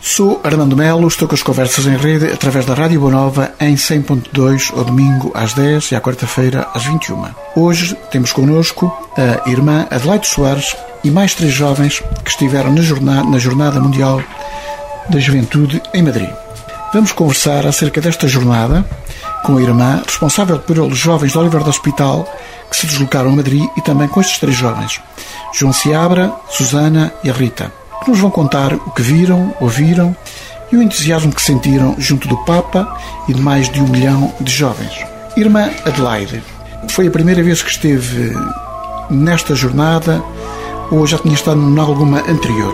Sou Armando Melo, estou com as conversas em rede através da Rádio Boa Nova em 100.2 ao domingo às 10 e à quarta-feira às 21. Hoje temos connosco a irmã Adelaide Soares e mais 3 jovens que estiveram na Jornada Mundial da Juventude em Madrid. Vamos conversar acerca desta jornada com a irmã responsável pelos jovens do Oliver do Hospital que se deslocaram a Madrid e também com estes 3 jovens, João Seabra, Susana e a Rita, que nos vão contar o que viram, ouviram e o entusiasmo que sentiram junto do Papa e de mais de 1 milhão de jovens. Irmã Adelaide, foi a primeira vez que esteve nesta jornada ou já tinha estado em alguma anterior?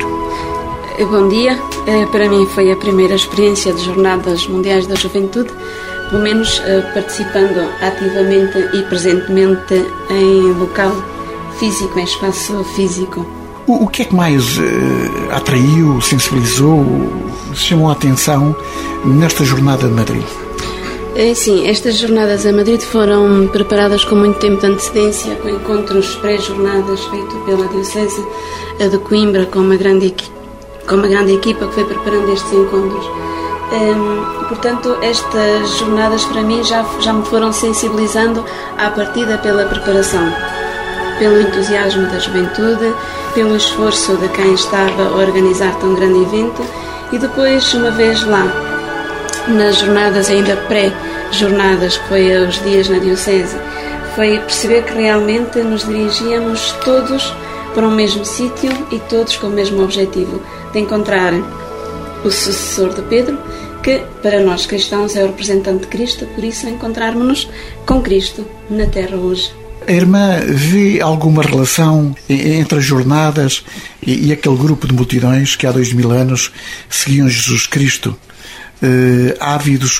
Bom dia, para mim foi a primeira experiência de Jornadas Mundiais da Juventude, pelo menos participando ativamente e presentemente em local físico, em espaço físico. O que é que mais atraiu, sensibilizou, chamou a atenção nesta jornada de Madrid? Sim, estas jornadas a Madrid foram preparadas com muito tempo de antecedência, com encontros pré-jornadas feitos pela Diocese de Coimbra, com uma grande equipa que foi preparando estes encontros. Portanto, estas jornadas para mim já me foram sensibilizando à partida pela preparação, pelo entusiasmo da juventude, pelo esforço de quem estava a organizar tão grande evento e depois, uma vez lá, nas jornadas ainda pré-jornadas, que foi os dias na Diocese, foi perceber que realmente nos dirigíamos todos para o mesmo sítio e todos com o mesmo objetivo, de encontrar o sucessor de Pedro, que para nós cristãos é o representante de Cristo, por isso encontrarmos-nos com Cristo na Terra hoje. A irmã vê alguma relação entre as jornadas e aquele grupo de multidões que há 2000 anos seguiam Jesus Cristo, ávidos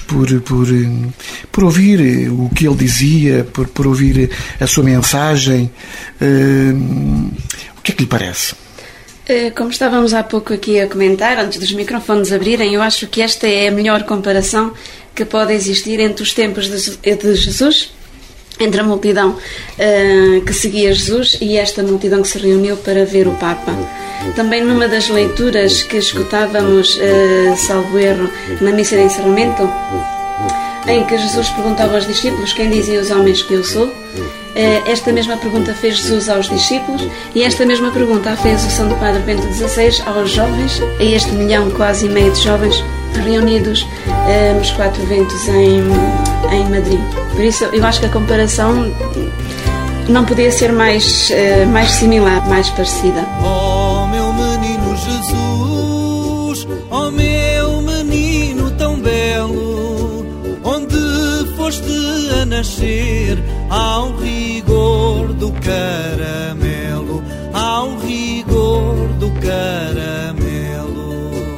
por ouvir o que ele dizia, por ouvir a sua mensagem? O que é que lhe parece? Como estávamos há pouco aqui a comentar, antes dos microfones abrirem, eu acho que esta é a melhor comparação que pode existir entre os tempos de Jesus, entre a multidão que seguia Jesus e esta multidão que se reuniu para ver o Papa. Também numa das leituras que escutávamos, salvo erro, na missa de encerramento, em que Jesus perguntava aos discípulos: quem dizem os homens que eu sou? Esta mesma pergunta fez Jesus aos discípulos e esta mesma pergunta a fez o Santo Padre Bento XVI aos jovens, a este 1,5 milhão de jovens reunidos nos 4 ventos em Madrid. Por isso eu acho que a comparação não podia ser mais similar, mais parecida. Oh meu menino Jesus, oh meu menino tão belo, onde foste a nascer, ao rigor do caramelo, ao rigor do caramelo.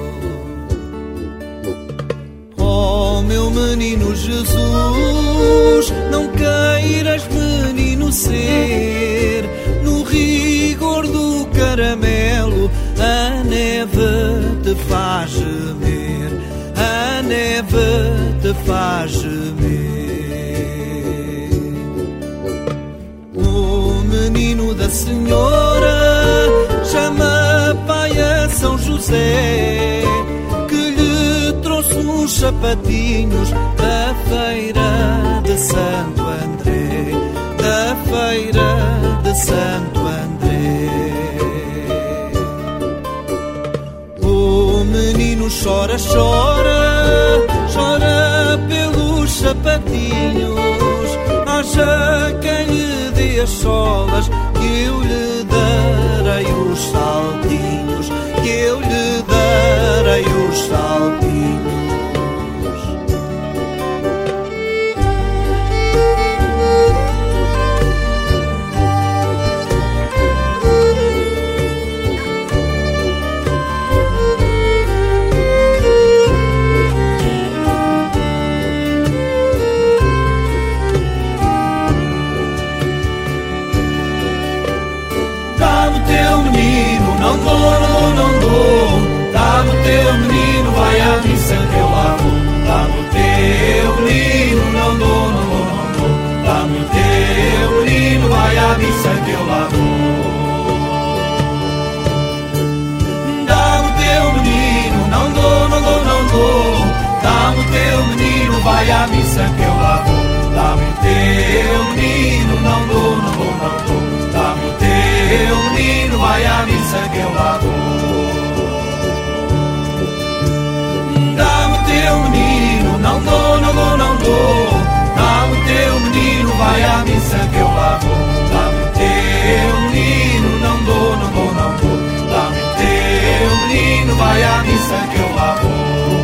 Oh meu menino Jesus, não queiras menino ser, no rigor do caramelo a neve te faz gemer, a neve te faz gemer. O menino da Senhora chama pai a São José, que lhe trouxe uns sapatinhos da feira de Santo André, da feira de Santo André. O menino chora, chora, chora pelos sapatinhos, haja quem lhe dê as solas, que eu lhe darei os saltinhos, que eu lhe darei os saltinhos. Não dou, dá-me o teu menino, vai à missa que eu lá vou. Dá-me o teu menino, não dou, dá-me o teu menino, vai à missa que eu lá vou. Dá-me o teu menino, não dou, missa que eu lá vou. Dá-me o teu menino, não dou, não dou, não dou. Dá-me o teu menino, vai à missa que eu lá vou.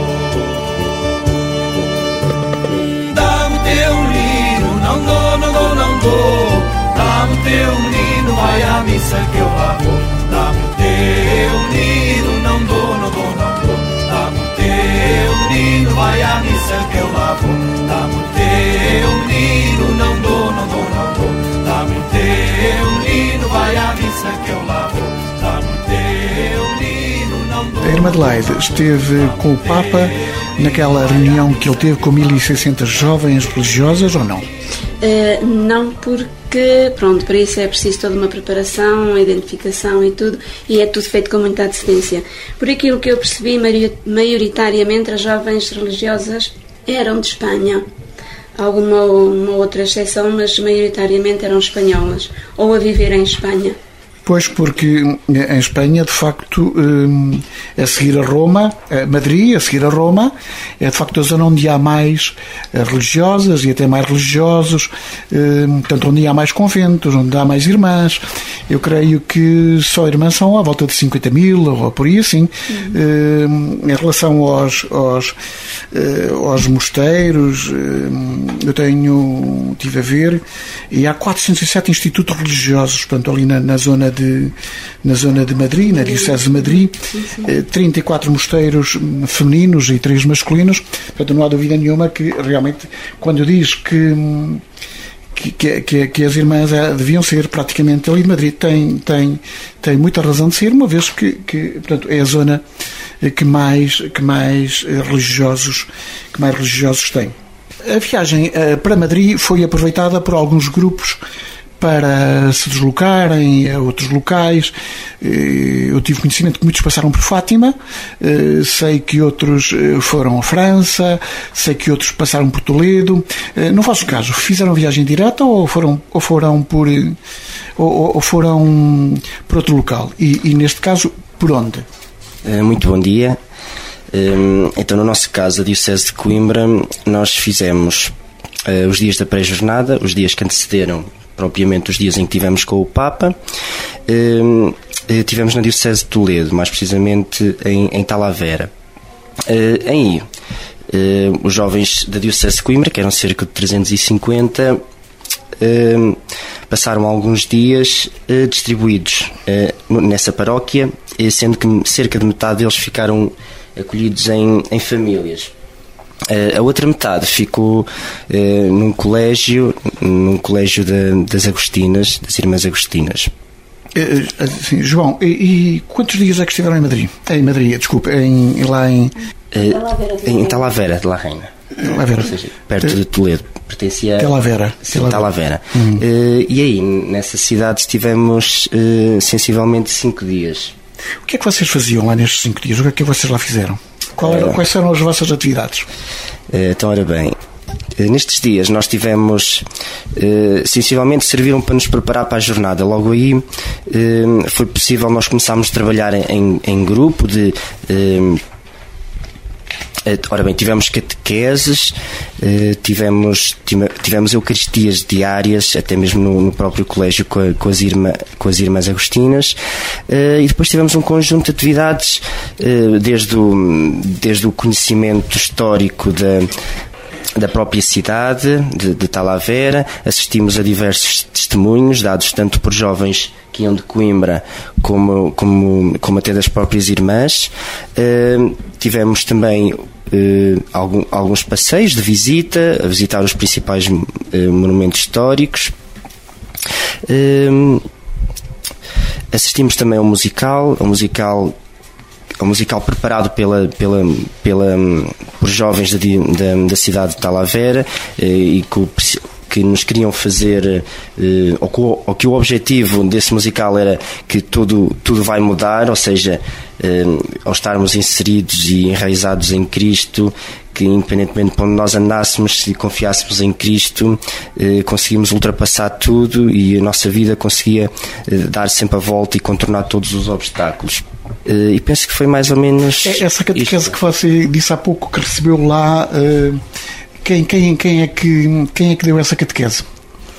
Dá-me o teu menino, não dou, não dou, não dou. Dá-me o teu menino, vai à missa que eu lá vou. Dá-me o teu menino, não dou, não dou, não dou. Dá-me o teu menino, vai à missa que eu lá vou. Dá-me o teu menino, não dou, não dou, não dou. Dá-me o teu menino, vai à missa que eu lá vou. Dá-me o teu menino, não dou. A irmã Adelaide esteve com o Papa naquela reunião que ele teve com 1.600 jovens religiosas ou não? Não, porque, pronto, para isso é preciso toda uma preparação, identificação e tudo, e é tudo feito com muita antecedência. Por aquilo que eu percebi, maioritariamente as jovens religiosas eram de Espanha. Alguma uma outra exceção, mas maioritariamente eram espanholas, ou a viver em Espanha. Pois, porque em Espanha, de facto, a seguir a Roma, Madrid, a seguir a Roma, é de facto a zona onde há mais religiosas e até mais religiosos, portanto, onde há mais conventos, onde há mais irmãs. Eu creio que só irmãs são à volta de 50 mil, ou por aí assim. Em relação aos mosteiros, eu tive a ver, e há 407 institutos religiosos, portanto, ali na zona de Madrid, na Diocese de Madrid, 34 mosteiros femininos e 3 masculinos. Portanto, não há dúvida nenhuma que realmente, quando diz que as irmãs deviam ser praticamente ali de Madrid, tem muita razão de ser, uma vez que portanto, é a zona que mais religiosos tem. A viagem para Madrid foi aproveitada por alguns grupos para se deslocarem a outros locais. Eu tive conhecimento que muitos passaram por Fátima, sei que outros foram à França, sei que outros passaram por Toledo. No vosso caso, fizeram viagem direta ou foram por outro local? E neste caso, por onde? Muito bom dia. Então, no nosso caso, a Diocese de Coimbra, nós fizemos os dias da pré-jornada, os dias que antecederam propriamente os dias em que tivemos com o Papa. Tivemos na Diocese de Toledo, mais precisamente em Talavera. Aí, os jovens da Diocese de Coimbra, que eram cerca de 350, passaram alguns dias distribuídos nessa paróquia, sendo que cerca de metade deles ficaram acolhidos em famílias. A outra metade ficou num colégio das Agostinas, das Irmãs Agostinas. Sim, João, e quantos dias é que estiveram em Madrid? Em Talavera de la Reina. Talavera. Ou seja, perto de Toledo. Pertencia Talavera. Sim, Talavera. E aí, nessa cidade, estivemos sensivelmente 5 dias. O que é que vocês faziam lá nestes 5 dias? O que é que vocês lá fizeram? Quais eram as vossas atividades? Então, ora bem, nestes dias nós tivemos, sensivelmente serviram para nos preparar para a jornada. Logo aí foi possível nós começarmos a trabalhar em grupo ora bem, tivemos catequeses, tivemos eucaristias diárias, até mesmo no próprio colégio com as Irmãs Agostinas, e depois tivemos um conjunto de atividades, desde o conhecimento histórico da própria cidade de Talavera. Assistimos a diversos testemunhos dados tanto por jovens que iam de Coimbra como até das próprias irmãs. Tivemos também alguns passeios de visita, a visitar os principais monumentos históricos. Assistimos também ao musical preparado por jovens da cidade de Talavera, e que nos queriam fazer, ou que o objetivo desse musical era que tudo vai mudar, ou seja, ao estarmos inseridos e enraizados em Cristo, que independentemente de onde nós andássemos, se confiássemos em Cristo, conseguimos ultrapassar tudo e a nossa vida conseguia dar sempre a volta e contornar todos os obstáculos. E penso que foi mais ou menos essa catequese que você disse há pouco que recebeu lá. Quem é que deu essa catequese?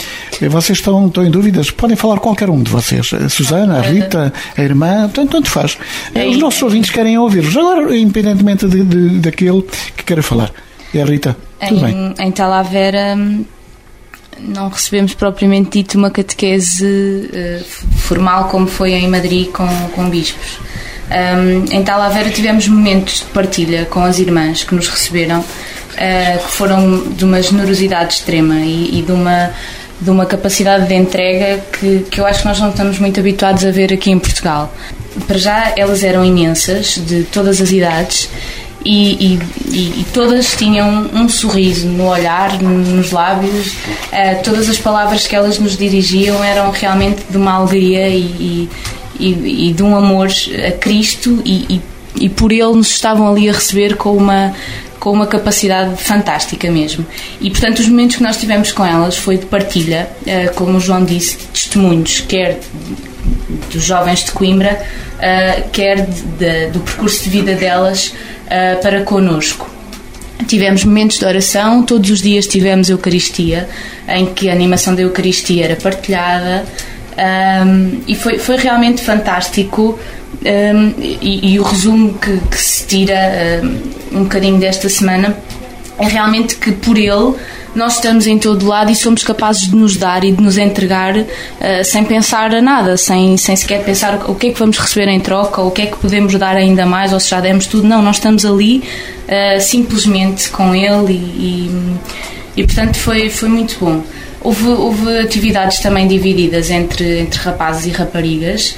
Vocês estão em dúvidas? Podem falar qualquer um de vocês. A Susana, a Rita, a irmã, tanto faz. Os nossos ouvintes querem ouvir-vos. Agora, independentemente daquele que queira falar. É a Rita. Tudo bem. Em Talavera não recebemos propriamente dito uma catequese formal como foi em Madrid com bispos. Em Talavera tivemos momentos de partilha com as irmãs que nos receberam, que foram de uma generosidade extrema e de uma capacidade de entrega que eu acho que nós não estamos muito habituados a ver aqui em Portugal. Para já, elas eram imensas, de todas as idades, e todas tinham um sorriso no olhar, nos lábios. Todas as palavras que elas nos dirigiam eram realmente de uma alegria e de um amor a Cristo, e por Ele nos estavam ali a receber com uma capacidade fantástica mesmo. E portanto os momentos que nós tivemos com elas foi de partilha, como o João disse, de testemunhos, quer dos jovens de Coimbra, quer do percurso de vida delas para connosco. Tivemos momentos de oração, todos os dias tivemos Eucaristia, em que a animação da Eucaristia era partilhada, e foi realmente fantástico. E o resumo que se tira um bocadinho desta semana é realmente que por Ele nós estamos em todo lado e somos capazes de nos dar e de nos entregar sem pensar a nada, sem sequer pensar o que é que vamos receber em troca, ou o que é que podemos dar ainda mais, ou se já demos tudo. Não, nós estamos ali simplesmente com Ele e portanto foi muito bom. Houve atividades também divididas entre rapazes e raparigas,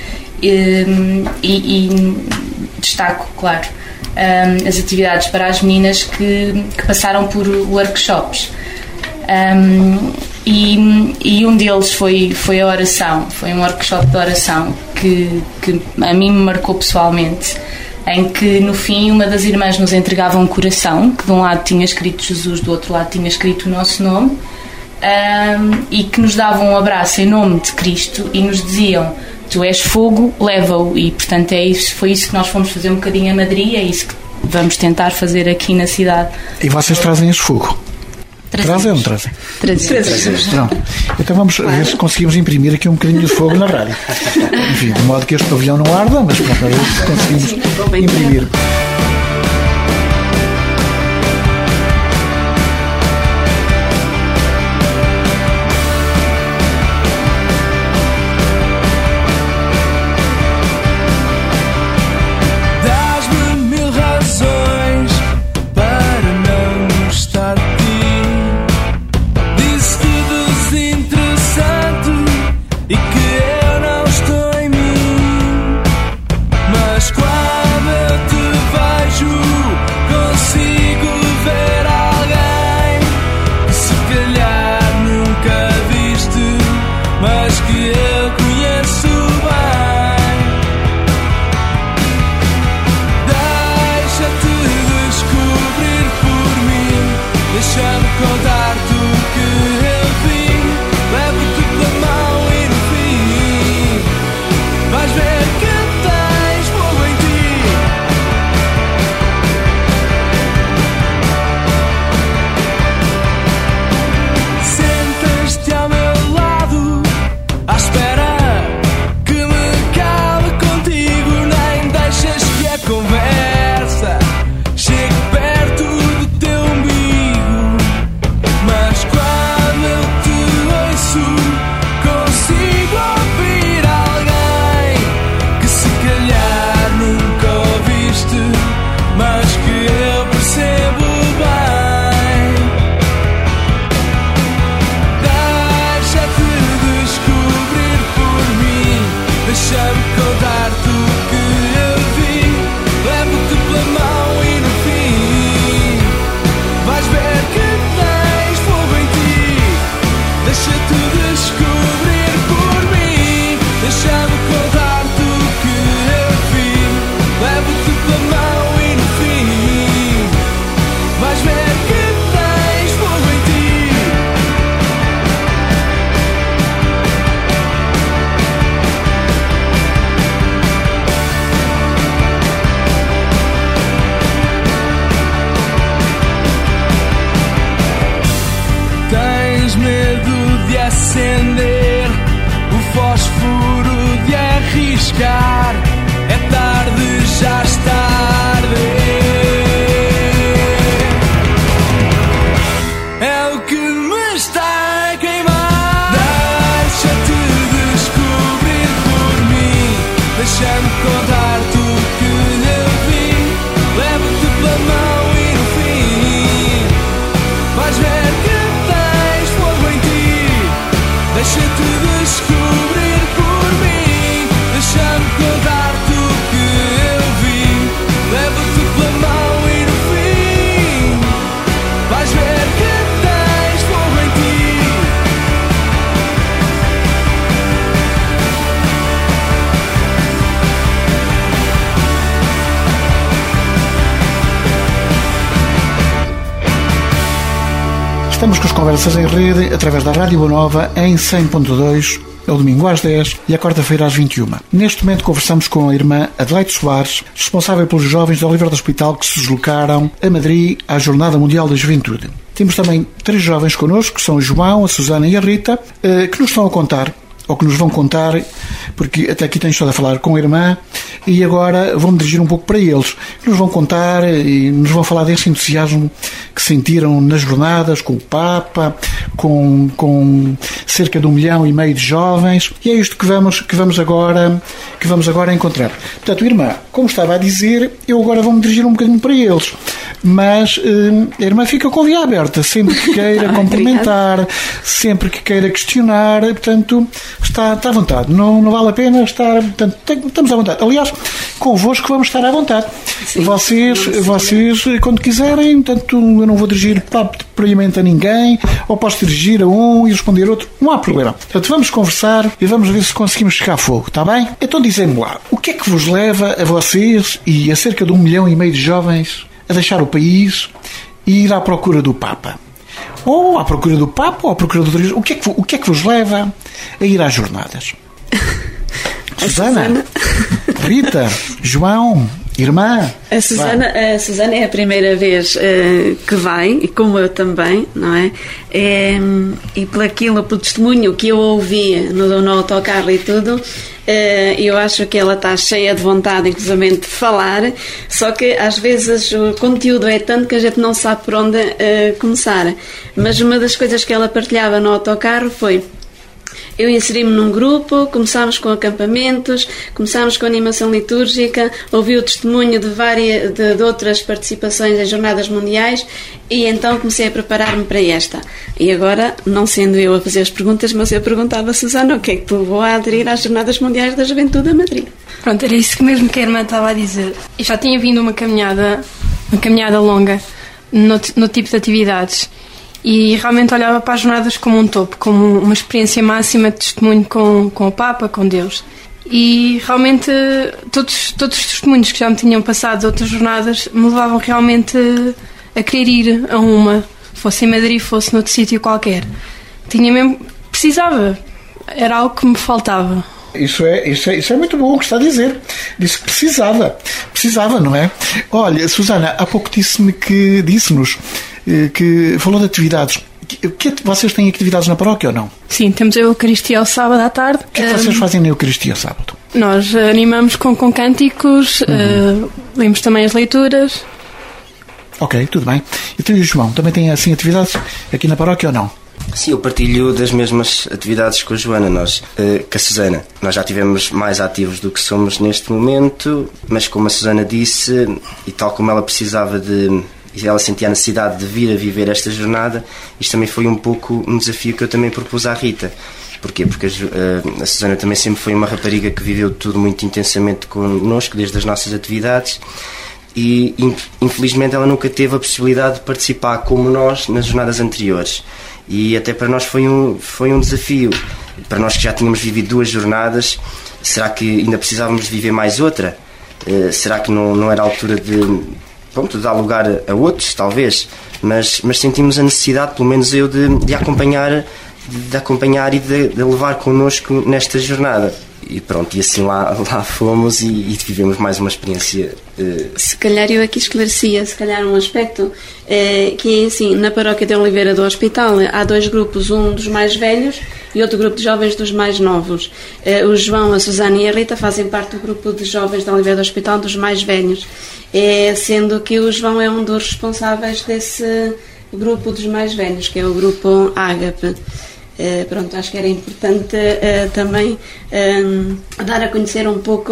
e destaco, claro, as atividades para as meninas que passaram por workshops, e um deles foi a oração. Foi um workshop de oração que a mim me marcou pessoalmente, em que no fim uma das irmãs nos entregava um coração que de um lado tinha escrito Jesus, do outro lado tinha escrito o nosso nome, e que nos davam um abraço em nome de Cristo e nos diziam: tu és fogo, leva-o. E portanto foi isso que nós fomos fazer um bocadinho a Madrid, é isso que vamos tentar fazer aqui na cidade. E vocês trazem esse fogo? Trazem ou não trazem? Trazemos. Então vamos ver se conseguimos imprimir aqui um bocadinho de fogo na rádio. Enfim, de modo que este pavilhão não arda, mas para ver se conseguimos imprimir. Mas quando eu te já está a arder. É o que me está a queimar. Deixa-te descobrir por mim, deixa-me contar-te o que eu vi. Levo-te pela mão e no fim vais ver que tens fogo em ti. Deixa-te descobrir por mim, deixa-me contar-te o que eu vi. Levo-te pela mão e no fim vais ver que tens fogo em ti. Estamos com as conversas em rede através da Rádio Boa Nova em 100.2, ao domingo às 10 e à quarta-feira às 21. Neste momento conversamos com a irmã Adelaide Soares, responsável pelos jovens do Oliveira do Hospital que se deslocaram a Madrid à Jornada Mundial da Juventude. Temos também 3 jovens connosco, que são o João, a Susana e a Rita, que nos estão a contar, ou que nos vão contar, porque até aqui tenho estado a falar com a irmã e agora vou-me dirigir um pouco para eles, que nos vão contar e nos vão falar desse entusiasmo que sentiram nas jornadas com o Papa, com cerca de 1,5 milhão de jovens, e é isto que vamos agora encontrar. Portanto, irmã, como estava a dizer, eu agora vou-me dirigir um bocadinho para eles, mas a irmã fica com a via aberta, sempre que queira complementar, sempre que queira questionar, portanto, está à vontade, não vale a pena estar, portanto, estamos à vontade. Aliás, convosco vamos estar à vontade. Sim, vocês, quando quiserem, portanto, eu não vou dirigir propriamente a ninguém, ou posso dirigir a um e responder a outro, não há problema. Portanto, vamos conversar e vamos ver se conseguimos chegar a fogo, está bem? Então dizem-me lá, o que é que vos leva a vocês e a cerca de 1,5 milhão de jovens a deixar o país e ir à procura do Papa? Ou à procura do Papa, ou à procura do turismo? O que é que vos leva a ir às jornadas? Susana, Rita, João, irmã. A Susana é a primeira vez que vai, e como eu também, não é? E pelo testemunho que eu ouvi no autocarro e tudo, eu acho que ela está cheia de vontade, inclusive, de falar, só que às vezes o conteúdo é tanto que a gente não sabe por onde começar. Mas uma das coisas que ela partilhava no autocarro foi: eu inseri-me num grupo, começámos com acampamentos, começámos com animação litúrgica, ouvi o testemunho de outras participações em jornadas mundiais e então comecei a preparar-me para esta. E agora, não sendo eu a fazer as perguntas, mas eu perguntava a Susana o que é que te levou a aderir às Jornadas Mundiais da Juventude a Madrid. Pronto, era isso mesmo que a irmã estava a dizer. Eu já tinha vindo uma caminhada longa no tipo de atividades. E realmente olhava para as jornadas como um topo, como uma experiência máxima de testemunho com o Papa, com Deus. E realmente todos os testemunhos que já me tinham passado de outras jornadas me levavam realmente a querer ir a uma, fosse em Madrid, fosse noutro sítio qualquer. Precisava, era algo que me faltava. Isso é muito bom o que está a dizer. Disse que precisava, não é? Olha, Susana, há pouco disse-nos que falou de atividades. Vocês têm atividades na paróquia ou não? Sim, temos a Eucaristia ao sábado à tarde. O que é que vocês fazem na Eucaristia ao sábado? Nós animamos com cânticos, lemos também as leituras. Ok, tudo bem. Então, e o João, também tem assim atividades aqui na paróquia ou não? Sim, eu partilho das mesmas atividades com a Joana, com a Susana. Nós já estivemos mais ativos do que somos neste momento, mas como a Susana disse, e tal como ela precisava e ela sentia a necessidade de vir a viver esta jornada, isto também foi um pouco um desafio que eu também propus à Rita. Porquê? Porque a Susana também sempre foi uma rapariga que viveu tudo muito intensamente connosco, desde as nossas atividades, e infelizmente ela nunca teve a possibilidade de participar como nós nas jornadas anteriores. E até para nós foi um desafio. Para nós que já tínhamos vivido 2 jornadas, será que ainda precisávamos de viver mais outra? Será que não era a altura de dar lugar a outros, talvez? Mas sentimos a necessidade, pelo menos eu, de acompanhar e de levar connosco nesta jornada. E pronto, e assim lá fomos e vivemos mais uma experiência. Se calhar eu aqui esclarecia, um aspecto que é assim, na paróquia de Oliveira do Hospital há 2 grupos, um dos mais velhos e outro grupo de jovens dos mais novos. O João, a Susana e a Rita fazem parte do grupo de jovens da Oliveira do Hospital dos mais velhos, sendo que o João é um dos responsáveis desse grupo dos mais velhos, que é o grupo Ágape. Pronto, acho que era importante também dar a conhecer um pouco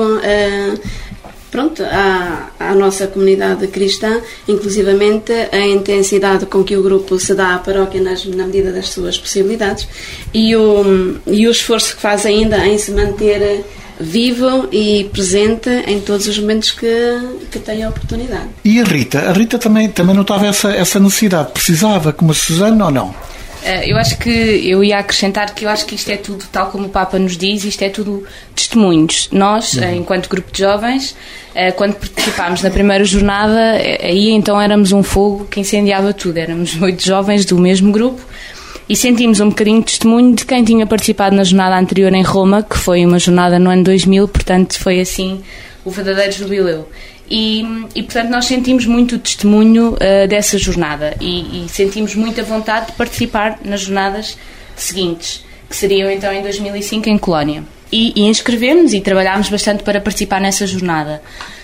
à nossa comunidade cristã, inclusivamente a intensidade com que o grupo se dá à paróquia na medida das suas possibilidades e o esforço que faz ainda em se manter vivo e presente em todos os momentos que tem a oportunidade. E a Rita também notava essa necessidade, precisava, como a Susana, ou não? Eu acho que eu ia acrescentar que eu acho que isto é tudo, tal como o Papa nos diz, isto é tudo testemunhos. Nós, enquanto grupo de jovens, quando participámos na primeira jornada, aí então éramos um fogo que incendiava tudo. Éramos 8 jovens do mesmo grupo e sentimos um bocadinho de testemunho de quem tinha participado na jornada anterior em Roma, que foi uma jornada no ano 2000, portanto foi assim o verdadeiro jubileu. E portanto nós sentimos muito o testemunho dessa jornada e sentimos muita vontade de participar nas jornadas seguintes, que seriam então em 2005 em Colónia, e inscrevemos e trabalhámos bastante para participar nessa jornada.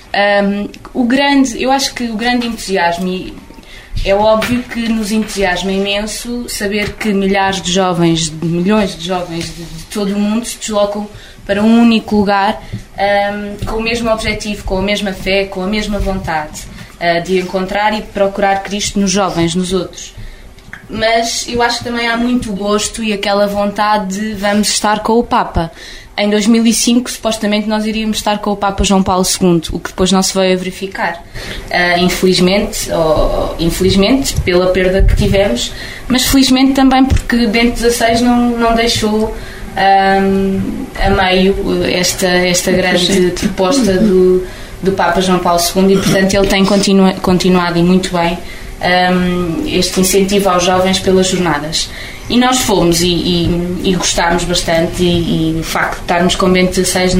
Eu acho que o grande entusiasmo, é óbvio que nos entusiasma imenso saber que milhões de jovens de todo o mundo se deslocam para um único lugar, com o mesmo objetivo, com a mesma fé, com a mesma vontade de encontrar e de procurar Cristo nos jovens, nos outros. Mas eu acho que também há muito gosto e aquela vontade de vamos estar com o Papa. Em 2005, supostamente, nós iríamos estar com o Papa João Paulo II, o que depois não se veio a verificar. Infelizmente, pela perda que tivemos, mas felizmente também porque Bento XVI não deixou a meio esta grande proposta do Papa João Paulo II, e portanto ele tem continuado e muito bem este incentivo aos jovens pelas jornadas. E nós fomos e gostámos bastante, e o facto de estarmos com Bento XVI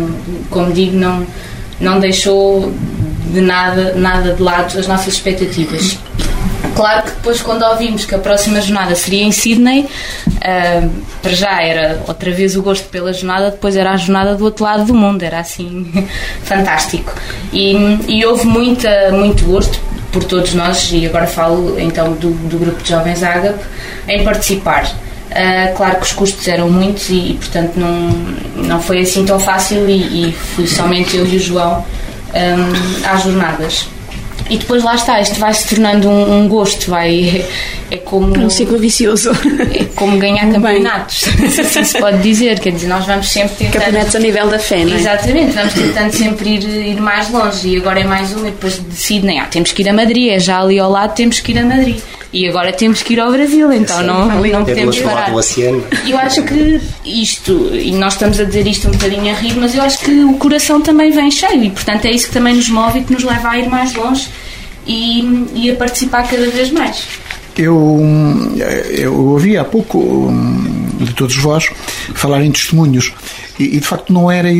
não deixou de nada de lado as nossas expectativas. Claro que depois, quando ouvimos que a próxima jornada seria em Sydney, para já era outra vez o gosto pela jornada, depois era a jornada do outro lado do mundo, era assim fantástico. E houve muito gosto por todos nós, e agora falo então do grupo de jovens Ágape, em participar. Claro que os custos eram muitos e portanto não foi assim tão fácil, e fui somente eu e o João às jornadas. E depois lá está, isto vai se tornando um gosto, é como um ciclo vicioso. É como ganhar campeonatos, se assim se pode dizer, quer dizer, nós vamos sempre tentando... Campeonatos a nível da fé, não é? Exatamente, vamos tentando sempre ir mais longe, e agora é mais um, e depois de Sydney, temos que ir a Madrid, é já ali ao lado, temos que ir a Madrid, e agora temos que ir ao Brasil, então não podemos parar. Eu acho que isto, e nós estamos a dizer isto um bocadinho a rir, mas eu acho que o coração também vem cheio, e portanto é isso que também nos move e que nos leva a ir mais longe e a participar cada vez mais. Eu ouvi há pouco de todos vós falar em testemunhos, e de facto não era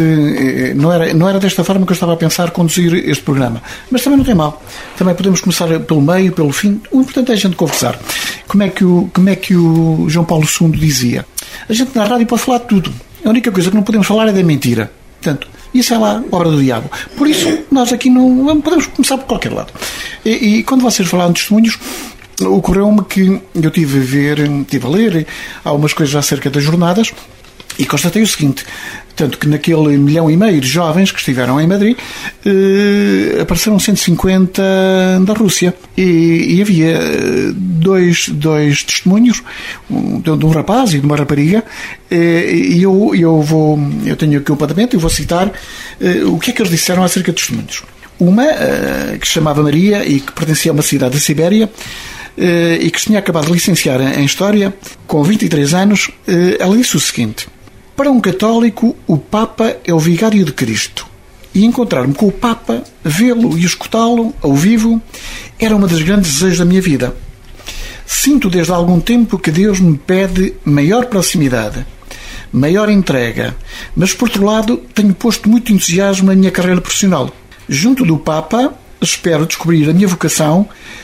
desta forma que eu estava a pensar conduzir este programa, mas também não tem mal, também podemos começar pelo meio, pelo fim. O importante é a gente conversar. Como é que o João Paulo II dizia? A gente na rádio pode falar de tudo, a única coisa que não podemos falar é da mentira. Portanto, isso é lá obra do diabo. Por isso nós aqui não podemos começar por qualquer lado. E quando vocês falaram de testemunhos, ocorreu-me que eu tive a ler algumas coisas acerca das jornadas, e constatei o seguinte: tanto que naquele 1,5 milhão de jovens que estiveram em Madrid, apareceram 150 da Rússia, e havia dois testemunhos, de um rapaz e de uma rapariga, e eu tenho aqui o apontamento e vou citar o que é que eles disseram acerca de testemunhos. Uma que se chamava Maria e que pertencia a uma cidade da Sibéria, e que se tinha acabado de licenciar em História, com 23 anos, ela disse o seguinte: para um católico, o Papa é o vigário de Cristo, e encontrar-me com o Papa, vê-lo e escutá-lo ao vivo, era uma das grandes desejos da minha vida. Sinto desde há algum tempo que Deus me pede maior proximidade, maior entrega, mas por outro lado tenho posto muito entusiasmo na minha carreira profissional. Junto do Papa espero descobrir a minha vocação,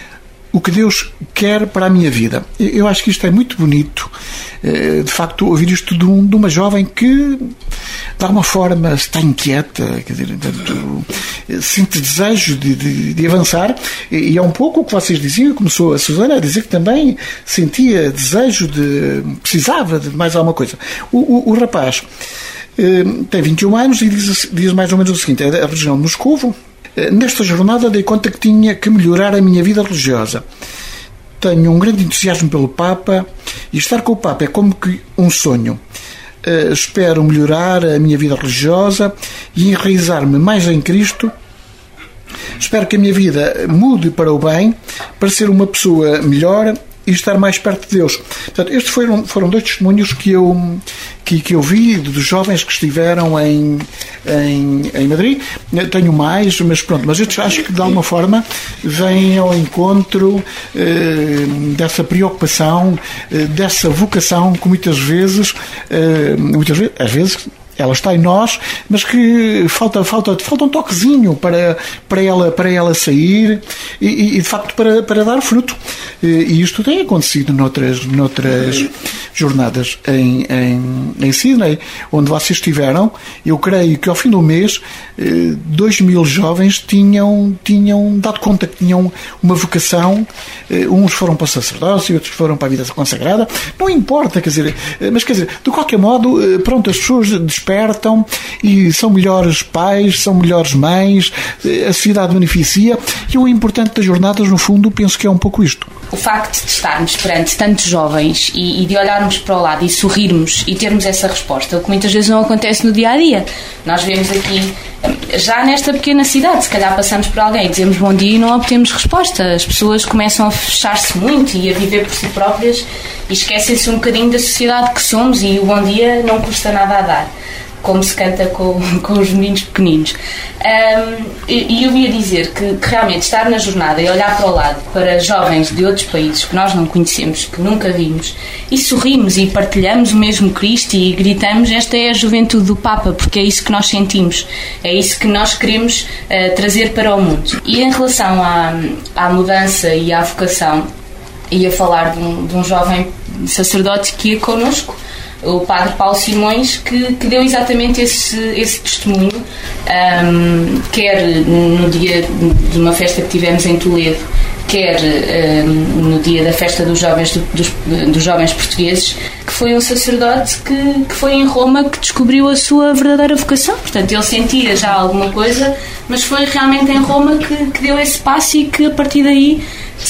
o que Deus quer para a minha vida. Eu acho que isto é muito bonito, de facto, ouvir isto de uma jovem que, de alguma forma, está inquieta, quer dizer, sente desejo de avançar, e é um pouco o que vocês diziam. Começou a Susana a dizer que também sentia desejo precisava de mais alguma coisa. O rapaz tem 21 anos e diz mais ou menos o seguinte: a religião de Moscovo. Nesta jornada dei conta que tinha que melhorar a minha vida religiosa. Tenho um grande entusiasmo pelo Papa e estar com o Papa é como que um sonho. Espero melhorar a minha vida religiosa e enraizar-me mais em Cristo. Espero que a minha vida mude para o bem, para ser uma pessoa melhor e estar mais perto de Deus. Portanto, estes foram 2 testemunhos que eu vi dos jovens que estiveram em Madrid. Tenho mais, mas estes acho que de alguma forma vêm ao encontro dessa preocupação, dessa vocação que muitas vezes, às vezes ela está em nós, mas que falta um toquezinho para ela sair e de facto para dar fruto. E isto tem acontecido noutras jornadas em Sydney, onde vocês estiveram. Eu creio que ao fim do mês 2.000 jovens tinham dado conta que tinham uma vocação. Uns foram para o sacerdócio, outros foram para a vida consagrada. Não importa, mas de qualquer modo, pronto, as pessoas despertam e são melhores pais, são melhores mães, a sociedade beneficia, e o importante das jornadas, no fundo, penso que é um pouco isto. O facto de estarmos perante tantos jovens e de olharmos para o lado e sorrirmos e termos essa resposta, o que muitas vezes não acontece no dia-a-dia. Nós vemos aqui, já nesta pequena cidade, se calhar passamos por alguém e dizemos bom dia e não obtemos resposta. As pessoas começam a fechar-se muito e a viver por si próprias e esquecem-se um bocadinho da sociedade que somos, e o bom dia não custa nada a dar, como se canta com os meninos pequeninos. E eu ia dizer que realmente estar na jornada e olhar para o lado, para jovens de outros países que nós não conhecemos, que nunca vimos, e sorrimos e partilhamos o mesmo Cristo e gritamos: esta é a juventude do Papa, porque é isso que nós sentimos, é isso que nós queremos trazer para o mundo. E em relação à mudança e à vocação, ia falar de um jovem sacerdote que ia connosco, o padre Paulo Simões, que deu exatamente esse testemunho, quer no dia de uma festa que tivemos em Toledo, quer no dia da festa dos jovens portugueses, que foi um sacerdote que foi em Roma que descobriu a sua verdadeira vocação. Portanto, ele sentia já alguma coisa, mas foi realmente em Roma que deu esse passo e que a partir daí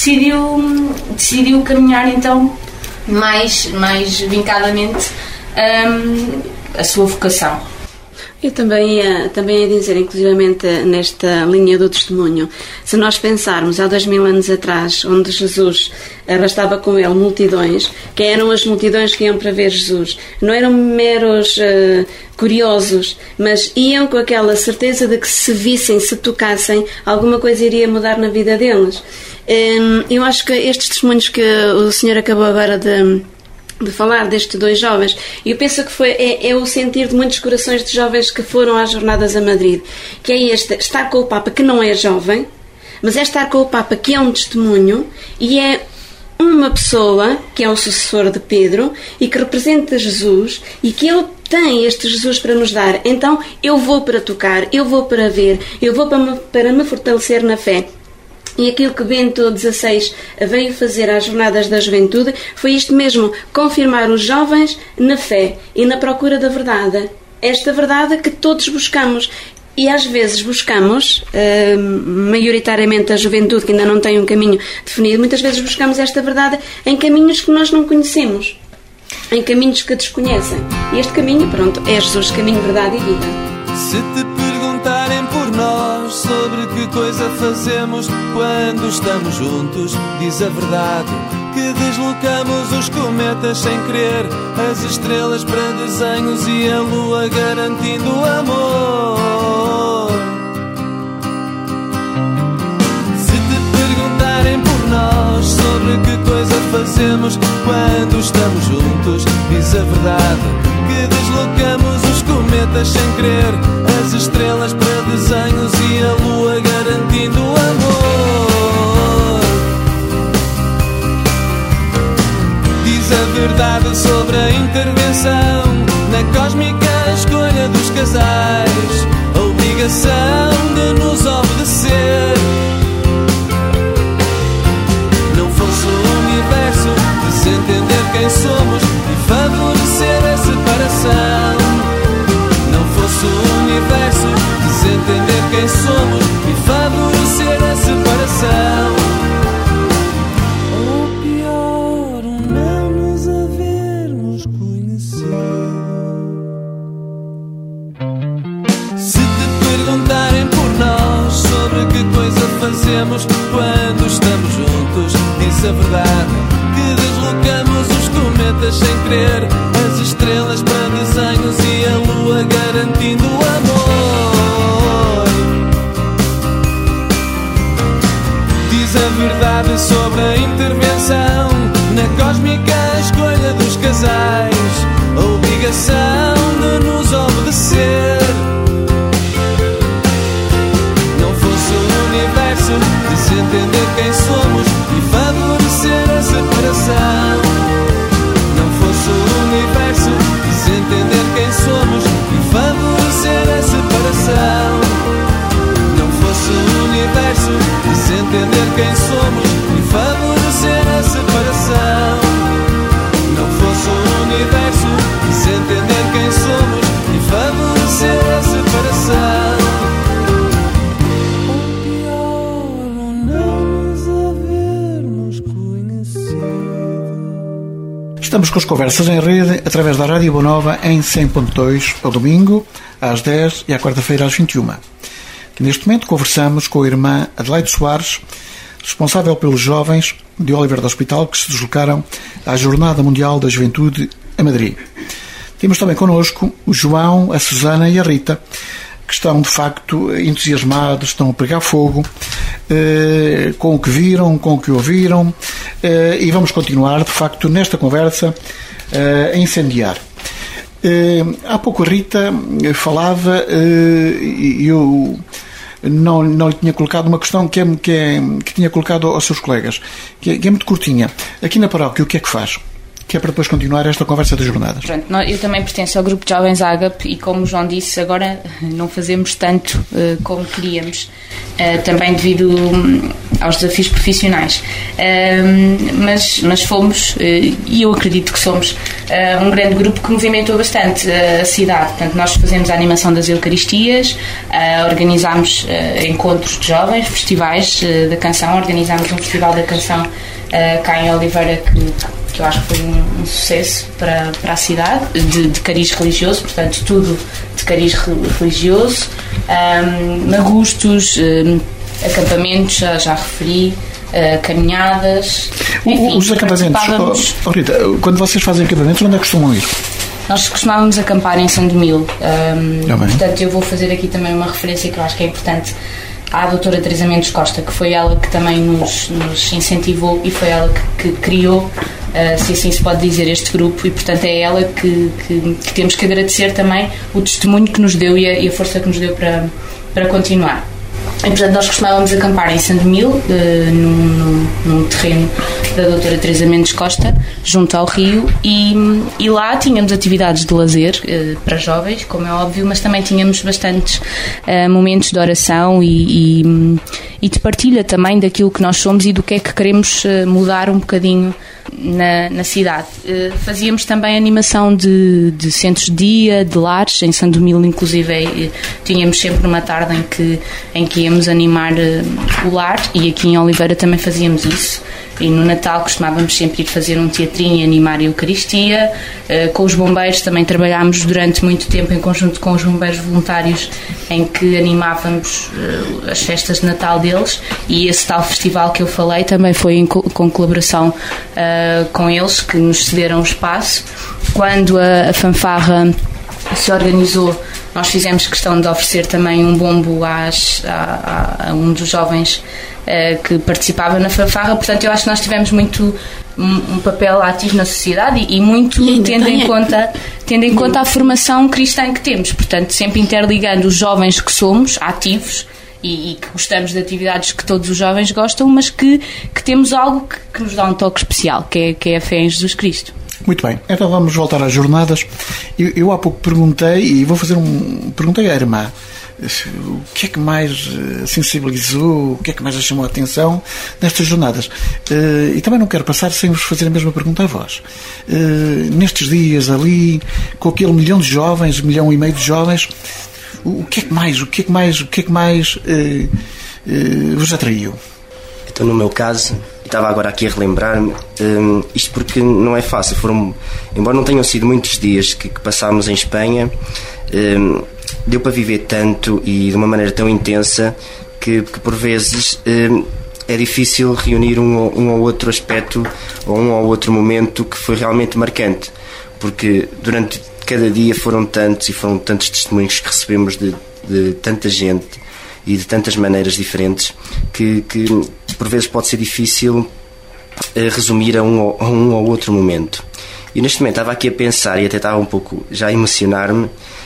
decidiu caminhar então mais vincadamente a sua vocação. Eu também ia dizer, inclusivamente nesta linha do testemunho, se nós pensarmos há 2000 anos atrás, onde Jesus arrastava com ele multidões, que eram as multidões que iam para ver Jesus, não eram meros curiosos, mas iam com aquela certeza de que se vissem, se tocassem, alguma coisa iria mudar na vida deles. Eu acho que estes testemunhos que o senhor acabou agora de falar, destes 2 jovens, eu penso que é o sentir de muitos corações de jovens que foram às jornadas a Madrid, que é estar com o Papa, que não é jovem, mas é estar com o Papa, que é um testemunho e é uma pessoa que é o sucessor de Pedro e que representa Jesus, e que ele tem este Jesus para nos dar. Então eu vou para tocar, eu vou para ver, eu vou para me fortalecer na fé. E aquilo que Bento XVI veio fazer às Jornadas da Juventude foi isto mesmo: confirmar os jovens na fé e na procura da verdade. Esta verdade que todos buscamos. E às vezes buscamos, maioritariamente a juventude que ainda não tem um caminho definido, muitas vezes buscamos esta verdade em caminhos que nós não conhecemos, em caminhos que desconhecem. E este caminho, pronto, é Jesus, caminho, verdade e vida. Se te perguntarem por nós sobre que coisa fazemos quando estamos juntos, diz a verdade, que deslocamos os cometas sem querer, as estrelas para desenhos e a lua garantindo amor. Se te perguntarem por nós sobre que coisa fazemos quando estamos juntos, diz a verdade, que deslocamos os cometas sem querer, as estrelas para desenhos e a lua garantindo amor. verdade sobre a intervenção na cósmica escolha dos casais, a obrigação de nos obedecer. Não fosse o universo desentender quem somos e favorecer a separação. Não fosse o universo desentender quem somos e favorecer a separação. Ou pior, não nos havermos conhecido. Se te perguntarem por nós sobre que coisa fazemos quando estamos juntos, diz a verdade que deslocamos os cometas sem querer, as estrelas para desenhos e a lua garantindo o amor. Diz a verdade sobre a intervenção na cósmica escolha dos casais, a obrigação de nos obedecer. Não fosse o universo desentender quem somos e favorecer a separação. Não fosse o universo desentender quem somos e favorecer a separação. Não fosse o universo desentender quem somos e favorecer a separação. Não fosse o universo desentender quem somos e favorecer a separação. Ou pior, não nos havermos conhecido. Estamos com as conversas em rede através da Rádio Boa Nova em 100.2 ao domingo às 10 e à quarta-feira às 21. Neste momento conversamos com a irmã Adelaide Soares, responsável pelos jovens de Oliveira do Hospital que se deslocaram à Jornada Mundial da Juventude a Madrid. Temos também connosco o João, a Susana e a Rita, que estão de facto entusiasmados, estão a pegar fogo com o que viram, com o que ouviram, e vamos continuar de facto nesta conversa a incendiar. Há pouco a Rita falava e eu não lhe tinha colocado uma questão que tinha colocado aos seus colegas, que é muito curtinha. Aqui na paróquia, o que é que faz? Que é para depois continuar esta conversa das jornadas. Pronto, eu também pertenço ao grupo de jovens Ágape e, como o João disse, agora não fazemos tanto como queríamos, também devido aos desafios profissionais. Mas fomos, e eu acredito que somos, um grande grupo que movimentou bastante a cidade. Portanto, nós fazemos a animação das Eucaristias, organizámos encontros de jovens, festivais da canção, organizámos um festival da canção cá em Oliveira que eu acho que foi um sucesso para a cidade, de cariz religioso, portanto tudo de cariz religioso, magustos, acampamentos, já referi, caminhadas, enfim, os acampamentos, Rita, quando vocês fazem acampamentos, onde é que costumam ir? Nós costumávamos acampar em São Domil, portanto eu vou fazer aqui também uma referência que eu acho que é importante à doutora Teresa Mendes Costa, que foi ela que também nos incentivou e foi ela que criou, se assim se pode dizer, este grupo, e portanto é ela que temos que agradecer também o testemunho que nos deu e a força que nos deu para continuar. E, portanto, nós costumávamos acampar em Sandomil, num terreno da doutora Teresa Mendes Costa, junto ao rio, e lá tínhamos atividades de lazer para jovens, como é óbvio, mas também tínhamos bastantes momentos de oração e de partilha também daquilo que nós somos e do que é que queremos mudar um bocadinho na cidade. Fazíamos também animação de centros de dia, de lares. Em Sandomil, inclusive, tínhamos sempre uma tarde em que íamos animar o lar, e aqui em Oliveira também fazíamos isso. E no Natal costumávamos sempre ir fazer um teatrinho e animar a Eucaristia. Com os bombeiros também trabalhámos durante muito tempo em conjunto com os bombeiros voluntários, em que animávamos as festas de Natal deles, e esse tal festival que eu falei também foi com colaboração com eles, que nos cederam o espaço. Quando a fanfarra se organizou, nós fizemos questão de oferecer também um bombo a um dos jovens que participava na fanfarra. Portanto, eu acho que nós tivemos muito um papel ativo na sociedade e muito tendo em conta a formação cristã que temos. Portanto, sempre interligando os jovens que somos ativos e que gostamos de atividades que todos os jovens gostam, mas que temos algo que nos dá um toque especial, que é a fé em Jesus Cristo. Muito bem, então vamos voltar às jornadas. Eu há pouco perguntei, e vou fazer perguntei à irmã, o que é que mais sensibilizou, o que é que mais a chamou a atenção nestas jornadas. E também não quero passar sem vos fazer a mesma pergunta a vós. Nestes dias ali, com aquele 1 milhão de jovens, 1,5 milhão de jovens, o que é que mais vos atraiu? Então, no meu caso, estava agora aqui a relembrar-me, isto porque não é fácil. Embora não tenham sido muitos dias que passámos em Espanha, deu para viver tanto e de uma maneira tão intensa que por vezes é difícil reunir um ou outro aspecto ou um ou outro momento que foi realmente marcante, porque durante cada dia foram tantos testemunhos que recebemos de tanta gente e de tantas maneiras diferentes que por vezes pode ser difícil resumir a um ou outro momento. E neste momento estava aqui a pensar e até estava um pouco já a emocionar-me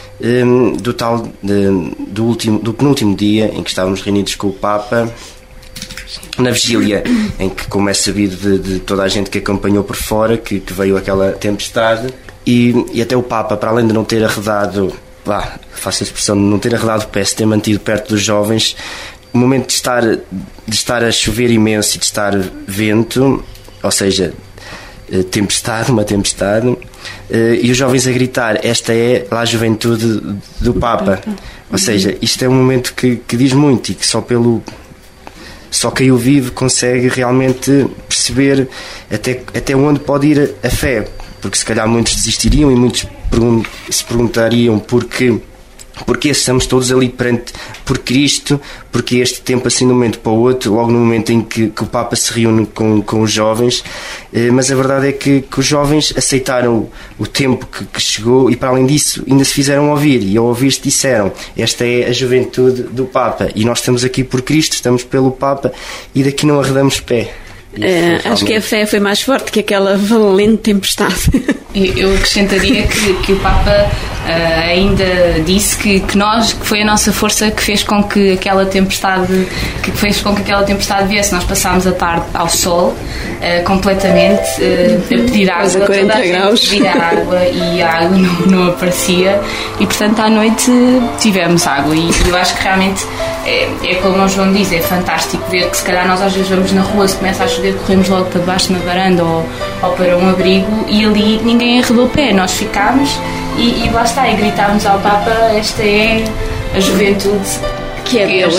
do penúltimo dia em que estávamos reunidos com o Papa, na vigília em que, como é sabido de toda a gente que acompanhou por fora, que veio aquela tempestade, e até o Papa, para além de não ter arredado, faço a expressão, de não ter arredado o pé, se ter mantido perto dos jovens, o momento de estar a chover imenso e de estar vento, ou seja, uma tempestade, e os jovens a gritar: esta é a juventude do Papa. Ou seja, isto é um momento que diz muito e que só quem o vive consegue realmente perceber até onde pode ir a fé, porque se calhar muitos desistiriam e muitos se perguntariam porque estamos todos ali por Cristo, porque este tempo assim de um momento para o outro, logo no momento em que o Papa se reúne com os jovens, mas a verdade é que os jovens aceitaram o tempo que chegou e, para além disso, ainda se fizeram ouvir, e ao ouvir-se disseram: esta é a juventude do Papa, e nós estamos aqui por Cristo, estamos pelo Papa, e daqui não arredamos pé. Acho que a fé foi mais forte que aquela valente tempestade. Eu acrescentaria que o Papa ainda disse que foi a nossa força que fez com que aquela tempestade viesse. Nós passámos a tarde ao sol, completamente, a pedir água, a 40 graus. Pedir água, e a água não aparecia, e portanto à noite tivemos água, e eu acho que realmente é como o João diz, é fantástico ver que se calhar nós às vezes vamos na rua, se começa a chover, corremos logo para debaixo de uma varanda ou para um abrigo, e ali ninguém arredou o pé, nós ficámos e lá está, e gritávamos ao Papa: esta é a juventude que é Deus.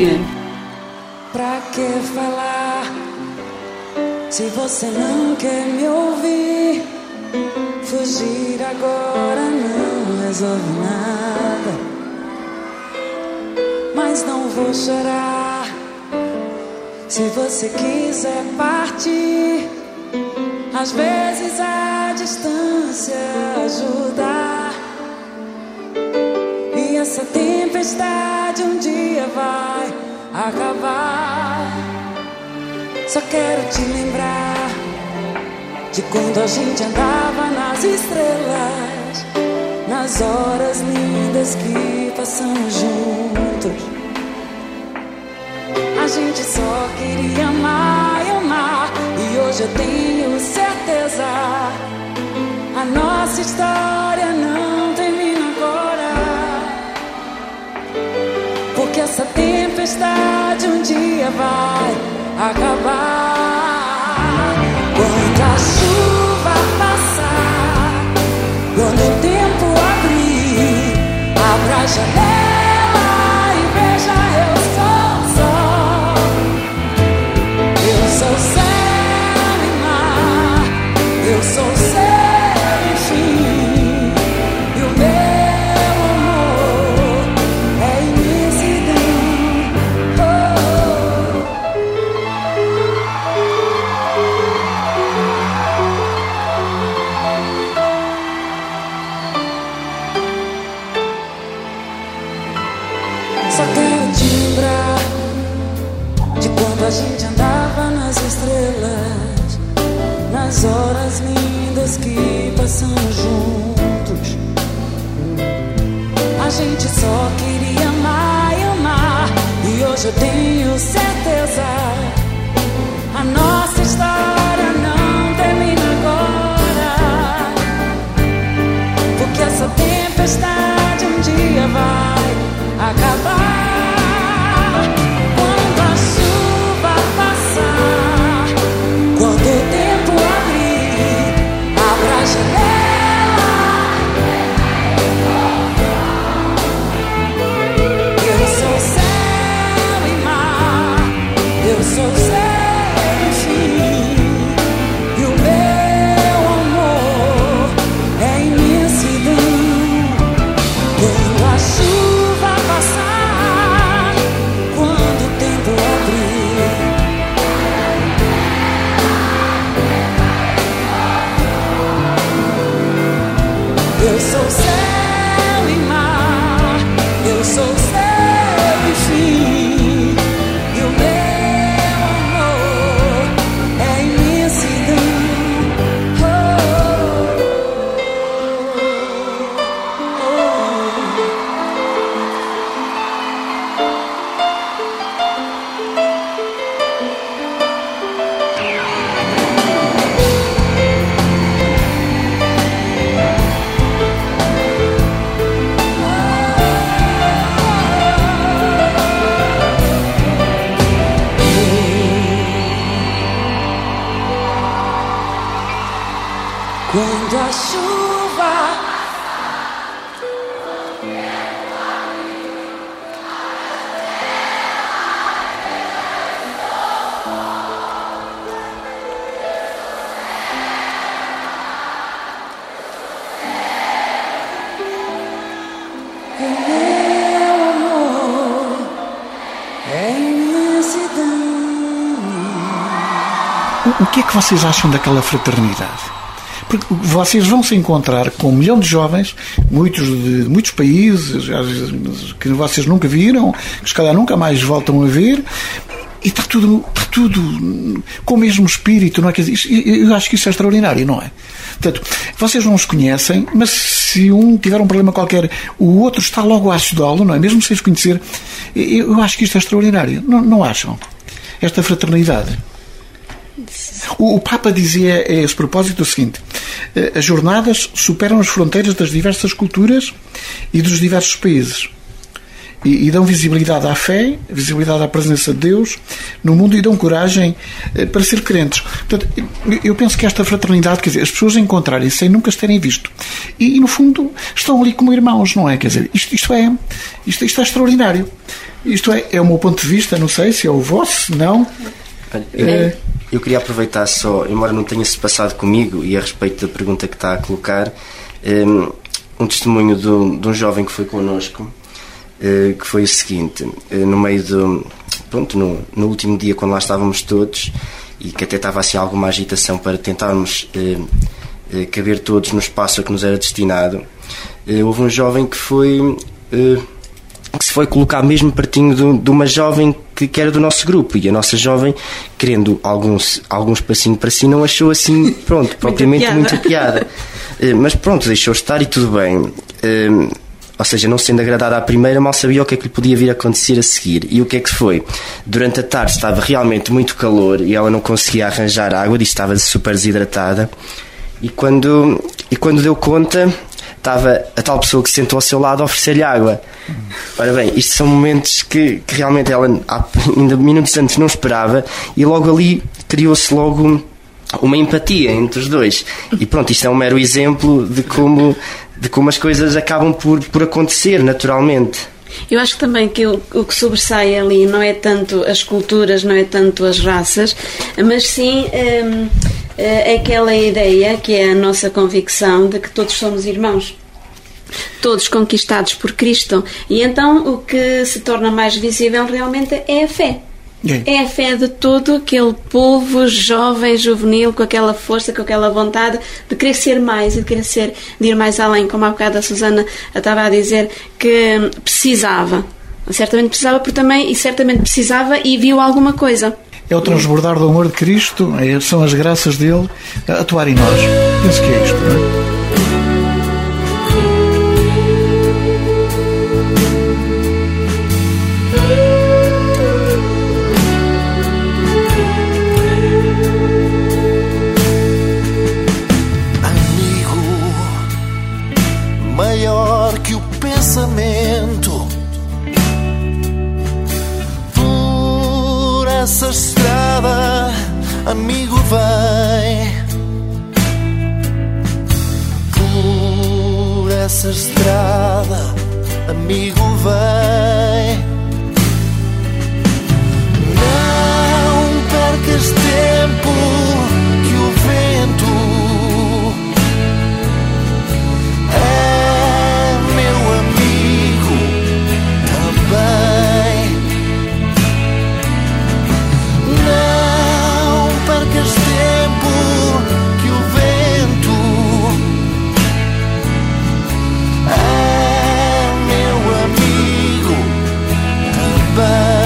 Pra que falar se você não quer me ouvir? Fugir agora não resolve nada, mas não vou chorar se você quiser partir. Às vezes a distância ajuda, e essa tempestade um dia vai acabar. Só quero te lembrar de quando a gente andava nas estrelas, nas horas lindas que passamos juntos. A gente só queria amar e amar, e hoje eu tenho certeza, a nossa história não termina agora, porque essa tempestade um dia vai acabar. Quando a chuva passar, quando o tempo abrir, abra a janela e veja, eu sou sol, eu sou céu e mar, eu sou céu e fim, e o meu amor é imensidão. Só quero te lembrar de quando a gente andava nas estrelas, nas horas lindas que passamos juntos. A gente só queria amar e amar, e hoje eu tenho certeza, a nossa história não termina agora, acabar. Quando a chuva passar, quando o tempo abrir, abra a janela. Eu sou céu e mar, eu sou céu e fim, e o meu amor é imensidão. Quando a chuva passar, quando o tempo abrir, eu sou céu e mar, eu sou céu e fim, e o meu amor é imensidão. Quando a chuva o meu amor é imensidão. O que é que vocês acham daquela fraternidade? Porque vocês vão se encontrar com 1 milhão de jovens, muitos de muitos países, às vezes, que vocês nunca viram, que se calhar nunca mais voltam a ver, e está tudo com o mesmo espírito, não é? Quer dizer, eu acho que isso é extraordinário, não é? Portanto, vocês não os conhecem, mas se um tiver um problema qualquer, o outro está logo a ajudá-lo, não é? Mesmo sem se conhecer, eu acho que isto é extraordinário, não acham? Esta fraternidade. O Papa dizia a esse propósito o seguinte: as jornadas superam as fronteiras das diversas culturas e dos diversos países e dão visibilidade à fé, visibilidade à presença de Deus no mundo e dão coragem para ser crentes. Portanto, eu penso que esta fraternidade, quer dizer, as pessoas encontrarem-se sem nunca se terem visto e no fundo estão ali como irmãos, não é? Quer dizer, isto é extraordinário. Isto é o meu ponto de vista, não sei se é o vosso, não. Eu queria aproveitar só, embora não tenha-se passado comigo, e a respeito da pergunta que está a colocar, um testemunho de um jovem que foi connosco, que foi o seguinte: no meio do... Pronto, no último dia, quando lá estávamos todos, e que até estava assim alguma agitação para tentarmos caber todos no espaço a que nos era destinado, houve um jovem que se foi colocar mesmo pertinho de uma jovem que era do nosso grupo, e a nossa jovem, querendo alguns passinhos para si, não achou assim, pronto, propriamente muita piada. Mas pronto, deixou estar e tudo bem. Ou seja, não sendo agradada à primeira, mal sabia o que é que lhe podia vir a acontecer a seguir. E o que é que foi? Durante a tarde estava realmente muito calor e ela não conseguia arranjar água, disse que estava super desidratada, e quando deu conta, estava a tal pessoa que se sentou ao seu lado a oferecer-lhe água. Ora bem, isto são momentos que realmente ela, ainda minutos antes, não esperava, e logo ali criou-se logo uma empatia entre os dois. E pronto, isto é um mero exemplo de como as coisas acabam por acontecer naturalmente. Eu acho também que o que sobressai ali não é tanto as culturas, não é tanto as raças, mas sim aquela ideia, que é a nossa convicção de que todos somos irmãos, todos conquistados por Cristo. E então o que se torna mais visível realmente é a fé. É a fé de todo aquele povo jovem, juvenil, com aquela força, com aquela vontade de querer ser mais e de ir mais além, como há bocado a Susana estava a dizer, que precisava. Certamente precisava e viu alguma coisa. É o transbordar do amor de Cristo, são as graças dele a atuar em nós. Penso que é isto, não é? Maior que o pensamento, nessa estrada, amigo, vem. Não percas tempo, que o vento é meu amigo também. Não percas tempo, que o vento é meu amigo também.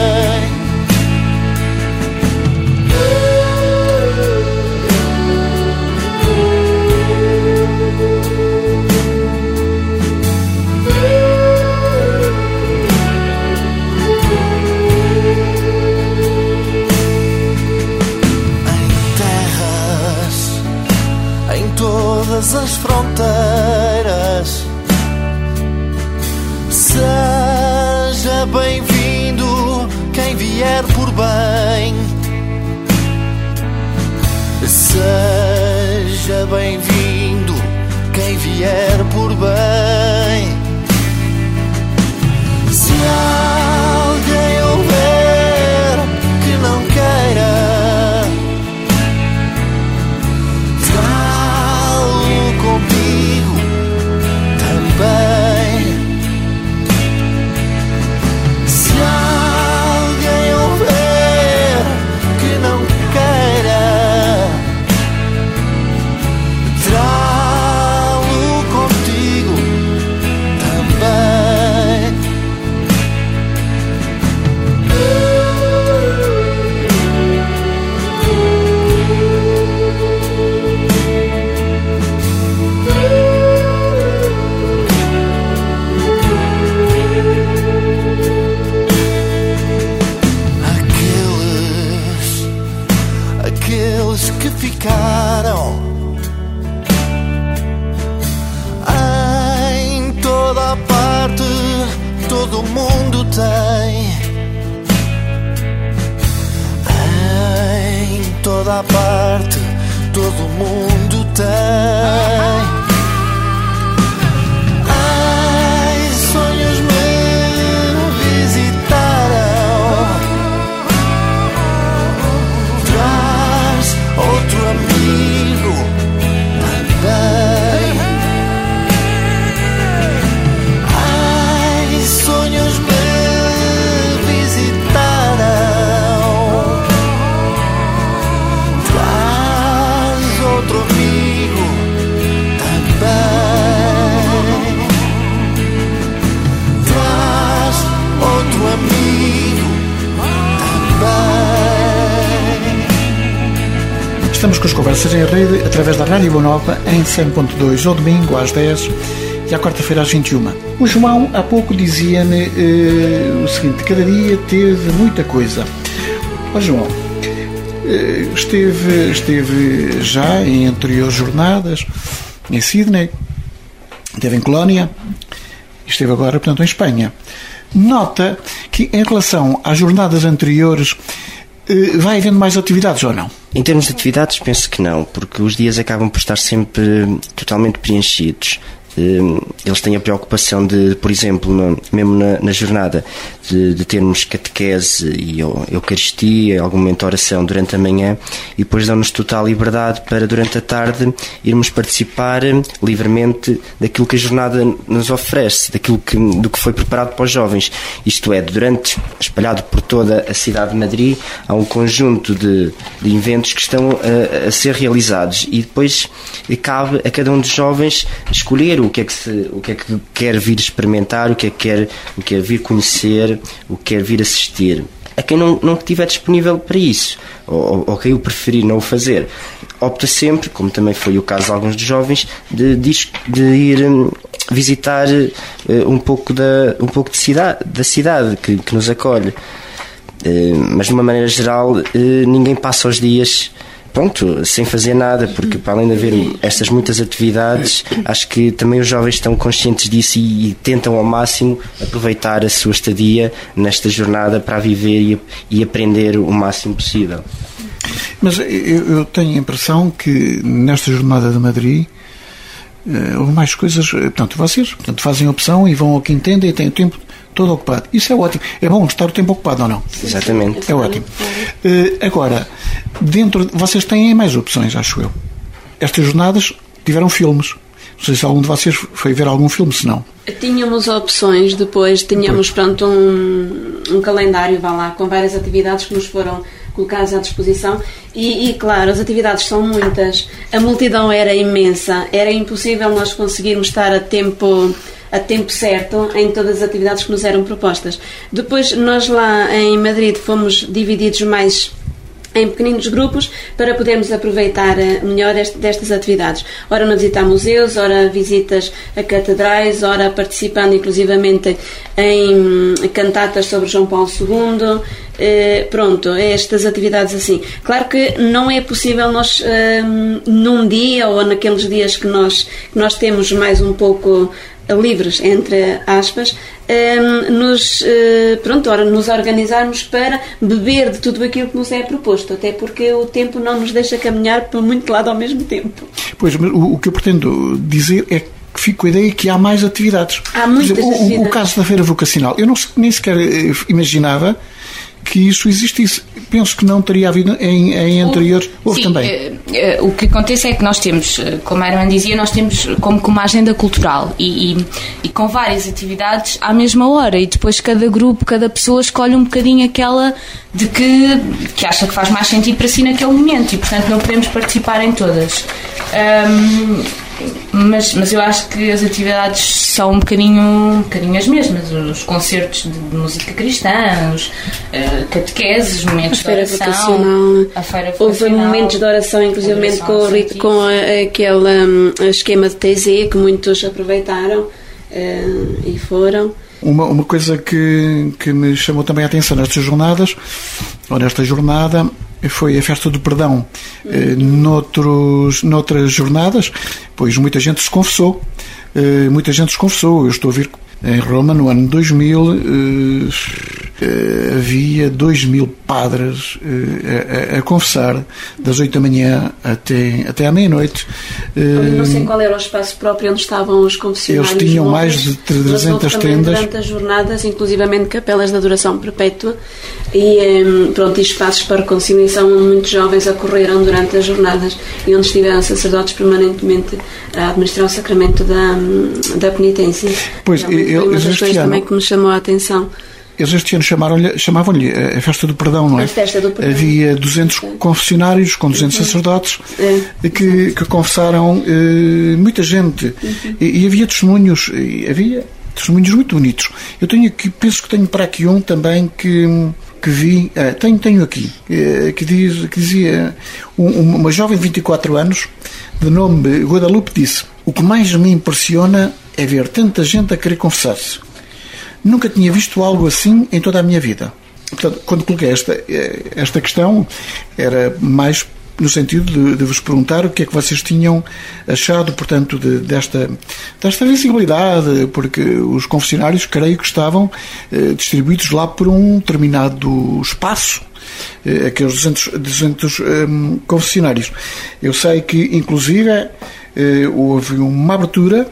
Todas as fronteiras, seja bem-vindo quem vier por bem. Seja bem-vindo quem vier por bem. Se alguém houver que não queira, comigo também. Se alguém houver que não queira, trá-lo contigo também. Aqueles que ficaram em toda a parte, todo mundo tem. Em toda a parte, todo mundo tem. Ai, sonhos me visitaram. Traz outro amigo também. Ai, sonhos me visitaram. Traz outro amigo também. Traz outro amigo também. Estamos com as conversas em rede através da Rádio Boa Nova em 100.2 ao domingo às 10 e à quarta-feira às 21. O João há pouco dizia-me o seguinte: cada dia teve muita coisa. Ó João, esteve já em anteriores jornadas em Sydney, esteve em Colónia e esteve agora, portanto, em Espanha. Nota que em relação às jornadas anteriores vai havendo mais atividades ou não? Em termos de atividades, penso que não, porque os dias acabam por estar sempre totalmente preenchidos. Eles têm a preocupação de, por exemplo, mesmo na jornada, de termos catequese e eucaristia, algum momento de oração durante a manhã, e depois dão-nos total liberdade para, durante a tarde, irmos participar livremente daquilo que a jornada nos oferece, do que foi preparado para os jovens. Isto é, espalhado por toda a cidade de Madrid, há um conjunto de eventos que estão a ser realizados, e depois cabe a cada um dos jovens escolher o que é que quer vir experimentar, o que é que quer vir conhecer, o que quer vir assistir. A quem não estiver disponível para isso, ou quem o preferir não o fazer, opta sempre, como também foi o caso de alguns dos jovens, de ir visitar um pouco da cidade que nos acolhe. Mas de uma maneira geral, ninguém passa os dias sem fazer nada, porque para além de haver estas muitas atividades, acho que também os jovens estão conscientes disso e tentam ao máximo aproveitar a sua estadia nesta jornada para viver e aprender o máximo possível. Mas eu tenho a impressão que nesta jornada de Madrid houve mais coisas. Portanto, vocês fazem a opção e vão ao que entendem e têm o tempo todo ocupado. Isso é ótimo. É bom estar o tempo ocupado ou não? Exatamente. É ótimo. Agora, vocês têm mais opções, acho eu. Estas jornadas tiveram filmes. Não sei se algum de vocês foi ver algum filme, se não. Tínhamos opções, depois tínhamos pronto um calendário, vá lá, com várias atividades que nos foram colocadas à disposição e claro, as atividades são muitas, a multidão era imensa, era impossível nós conseguirmos estar a tempo certo em todas as atividades que nos eram propostas. Depois nós lá em Madrid fomos divididos mais em pequeninos grupos para podermos aproveitar melhor destas atividades. Ora na visita a museus, ora visitas a catedrais, ora participando inclusivamente em cantatas sobre João Paulo II. Pronto, estas atividades assim. Claro que não é possível nós num dia ou naqueles dias que nós temos mais um pouco livres, entre aspas, nos organizarmos para beber de tudo aquilo que nos é proposto, até porque o tempo não nos deixa caminhar por muito lado ao mesmo tempo. Pois, mas o que eu pretendo dizer é que fico com a ideia que há mais atividades. Há muitas atividades. O caso da Feira Vocacional, eu nem sequer imaginava que isso existisse. Penso que não teria havido em anteriores. Houve também. O que acontece é que nós temos, como a irmã dizia, nós temos como uma agenda cultural e com várias atividades à mesma hora e depois cada grupo, cada pessoa escolhe um bocadinho aquela de que acha que faz mais sentido para si naquele momento e portanto não podemos participar em todas. Mas eu acho que as atividades são um bocadinho as mesmas. Os concertos de música cristã, os catequeses, momentos de oração, a feira vocacional. Houve momentos de oração, inclusive com aquele esquema de TZ que muitos aproveitaram e foram. Uma coisa que me chamou também a atenção nesta jornada foi a festa do perdão. Noutras jornadas, pois muita gente se confessou. Eu estou a ver em Roma, no ano 2000, havia 2.000 padres a confessar das 8 da manhã até à meia-noite. Não sei qual era o espaço próprio onde estavam os confessionários. Eles tinham mais de 300 tendas. Durante as jornadas, inclusivamente capelas de adoração perpétua e espaços para reconciliação onde muitos jovens acorreram durante as jornadas e onde estiveram sacerdotes permanentemente a administrar o sacramento da penitência. Pois, foi uma das coisas também que me chamou a atenção. Eles este ano chamavam-lhe a Festa do Perdão, não é? A Festa do Perdão. Havia 200 confessionários com 200 sacerdotes que confessaram muita gente. E havia testemunhos muito bonitos. Eu penso que tenho para aqui um também que vi, tenho aqui, que dizia uma jovem de 24 anos, de nome Guadalupe, disse: o que mais me impressiona é ver tanta gente a querer confessar-se. Nunca tinha visto algo assim em toda a minha vida. Portanto, quando coloquei esta questão, era mais no sentido de vos perguntar o que é que vocês tinham achado, portanto, desta visibilidade, porque os confessionários, creio que estavam distribuídos lá por um determinado espaço, aqueles 200 confessionários. Eu sei que, inclusive, houve uma abertura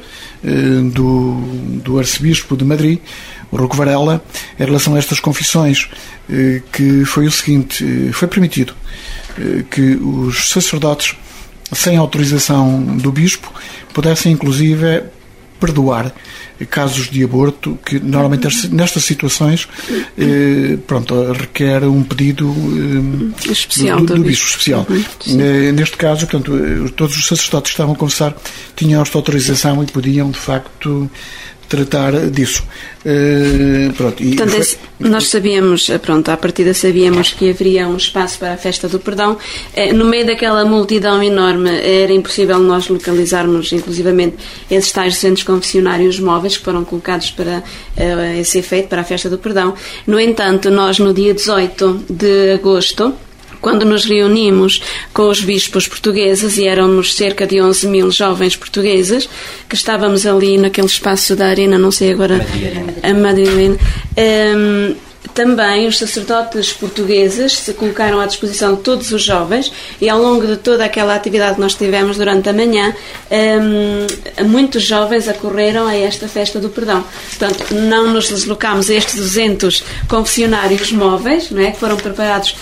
do arcebispo de Madrid, o Roque Varela, em relação a estas confissões, que foi o seguinte: foi permitido que os sacerdotes, sem autorização do bispo, pudessem inclusive perdoar casos de aborto, que normalmente nestas situações requer um pedido especial do bispo especial. Neste caso, portanto, todos os sacerdotes que estavam a confessar tinham esta autorização e podiam de facto tratar disso. Portanto, nós sabíamos, à partida sabíamos que haveria um espaço para a Festa do Perdão. No meio daquela multidão enorme era impossível nós localizarmos, inclusivamente, esses tais centros confessionários móveis que foram colocados para esse efeito, para a Festa do Perdão. No entanto, nós no dia 18 de agosto, quando nos reunimos com os bispos portugueses, e éramos cerca de 11.000 jovens portugueses, que estávamos ali naquele espaço da arena, não sei agora, a Madalena, também os sacerdotes portugueses se colocaram à disposição de todos os jovens e ao longo de toda aquela atividade que nós tivemos durante a manhã, muitos jovens acorreram a esta festa do perdão. Portanto, não nos deslocámos a estes 200 confessionários móveis, não é, que foram preparados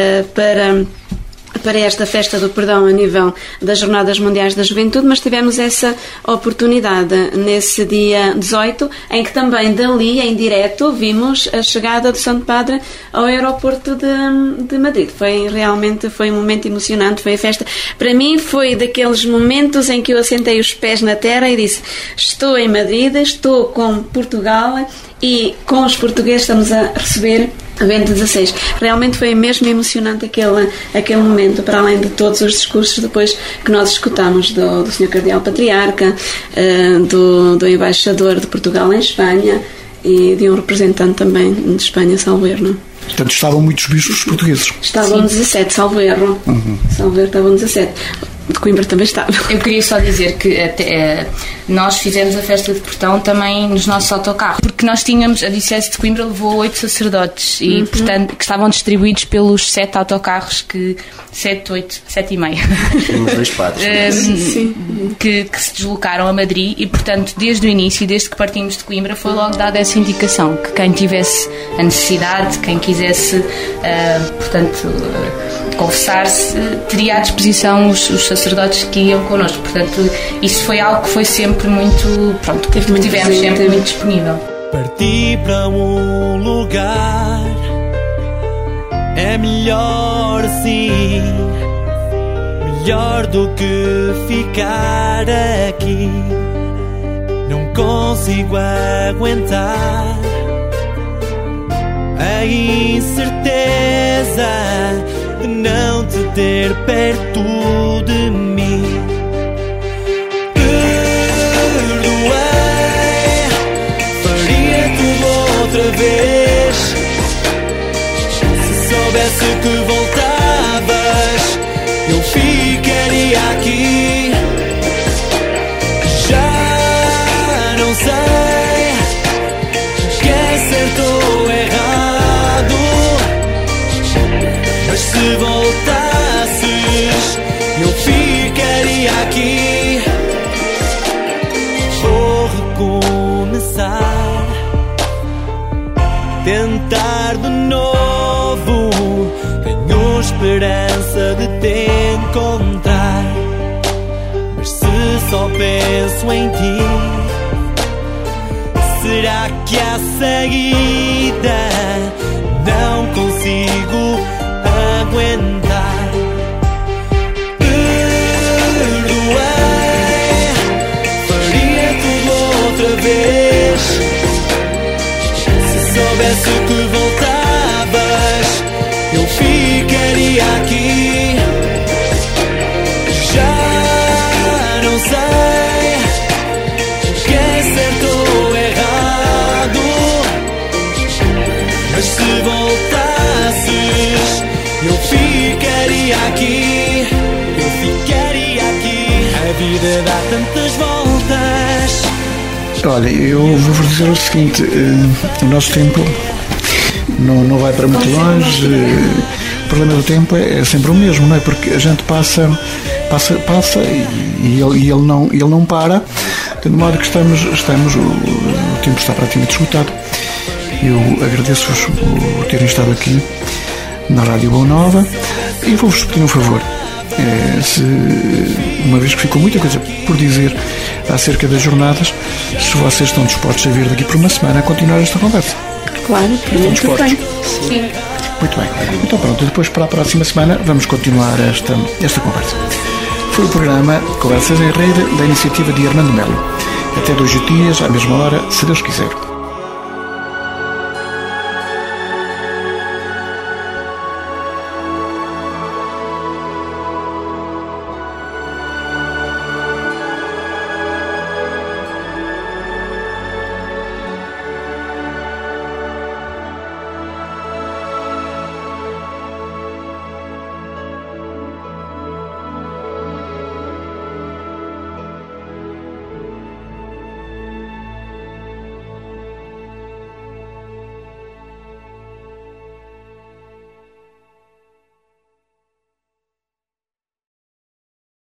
para esta festa do perdão a nível das Jornadas Mundiais da Juventude, mas tivemos essa oportunidade nesse dia 18, em que também dali, em direto, vimos a chegada do Santo Padre ao aeroporto de Madrid. Foi um momento emocionante, foi a festa. Para mim foi daqueles momentos em que eu assentei os pés na terra e disse: estou em Madrid, estou com Portugal e com os portugueses estamos a receber a Bento XVI. Realmente foi mesmo emocionante aquele momento, para além de todos os discursos depois que nós escutámos do Sr. Cardeal Patriarca, do embaixador de Portugal em Espanha e de um representante também de Espanha, salvo erro. Portanto, estavam muitos bispos portugueses. Estavam 17, salvo erro. Salvo erro, estavam 17. De Coimbra também estava. Eu queria só dizer que nós fizemos a festa de perdão também nos nossos autocarros, porque nós tínhamos, a Diocese de Coimbra levou 8 sacerdotes e, portanto, que estavam distribuídos pelos 7 autocarros 7 e meio temos 2 padres que se deslocaram a Madrid e, portanto, desde o início, desde que partimos de Coimbra, foi logo dada essa indicação, que quem tivesse a necessidade, quem quisesse, confessar-se, teria à disposição os sacerdotes que iam connosco. Portanto, isso foi algo que foi sempre muito, que tivemos sempre muito disponível. Parti para um lugar, é melhor assim, melhor do que ficar aqui. Não consigo aguentar a incerteza de não te ter perto de mim. Perdoei, faria tudo outra vez. Se soubesse que voltavas, eu ficaria aqui. Já não sei o que é certo ou errado, mas se voltasses, eu ficaria aqui. Vou recomeçar, tentar de novo. Tenho esperança de te encontrar, mas se só penso em ti, será que há saída? Não consigo aguentar. Perdoei, faria tudo outra vez. Se soubesse que voltavas, eu ficaria aqui. Já não sei o que é certo ou errado, mas se voltasses, eu ficaria aqui. Eu ficaria aqui. A vida dá tantas voltas. Olha, eu vou-vos dizer o seguinte: o nosso tempo não vai para muito longe. O problema do tempo é sempre o mesmo, não é? Porque a gente passa e ele não para, de modo que estamos o tempo está praticamente esgotado. Eu agradeço-vos por terem estado aqui na Rádio Boa Nova e vou-vos pedir um favor. Uma vez que ficou muita coisa por dizer acerca das jornadas, se vocês estão dispostos a vir daqui por uma semana a continuar esta conversa. Claro, estão dispostos? Sim. Muito bem. Então pronto, depois para a próxima semana vamos continuar esta conversa. Foi o programa Conversas em Rede da iniciativa de Armando Melo. Até 2 dias, à mesma hora, se Deus quiser.